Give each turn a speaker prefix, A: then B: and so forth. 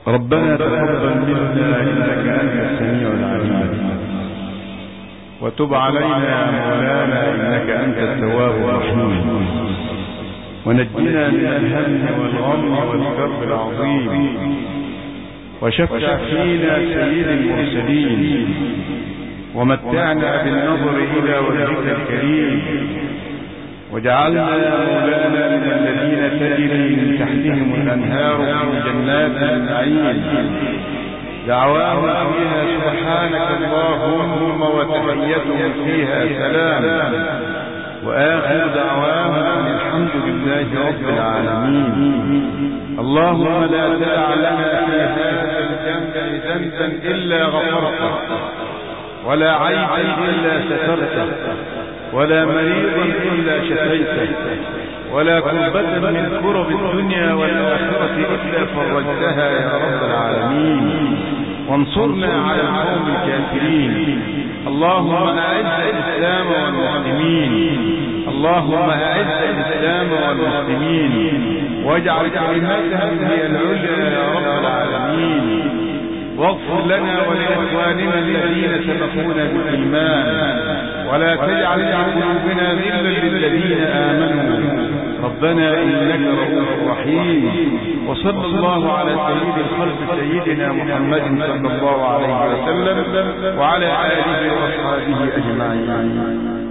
A: ربنا تقبل منا إنك أنت السميع العليم، وتب علينا يا مولانا إنك أنت التواب الرحيم، ونجنا من الهم والغم والكرب العظيم، وشفع فينا سيد المرسلين، ومتعنا بالنظر إلى وجهك الكريم، وجعلنا يا مولانا من الذين تجري من تحتهم الأنهار في جنات النعيم، دعواهم فيها سبحانك اللهم وتحيتهم فيها سلام، وآخر دعواهم الحمد لله رب العالمين. اللهم لا تدع لنا في هذا الجنة ذنبا إلا غفرته، ولا عيبا إلا سترته، ولا مريضا إلا شفيته، ولا كربة من كرب الدنيا والآخرة إلا فرجتها يا رب العالمين، وانصرنا على القوم الكافرين. اللهم أعز الإسلام والمسلمين، اللهم أعز الإسلام والمسلمين، واجعل كلمتهم هي العليا يا رب العالمين، واغفر لنا ولإخواننا الذين سبقونا بالإيمان، ولا تجعل في قلوبنا غلا للذين آمنوا، ربنا إنك رؤوف رحيم. وصلى الله على سيد الخلق سيدنا محمد صلى الله عليه وسلم وعلى آله وأصحابه أجمعين.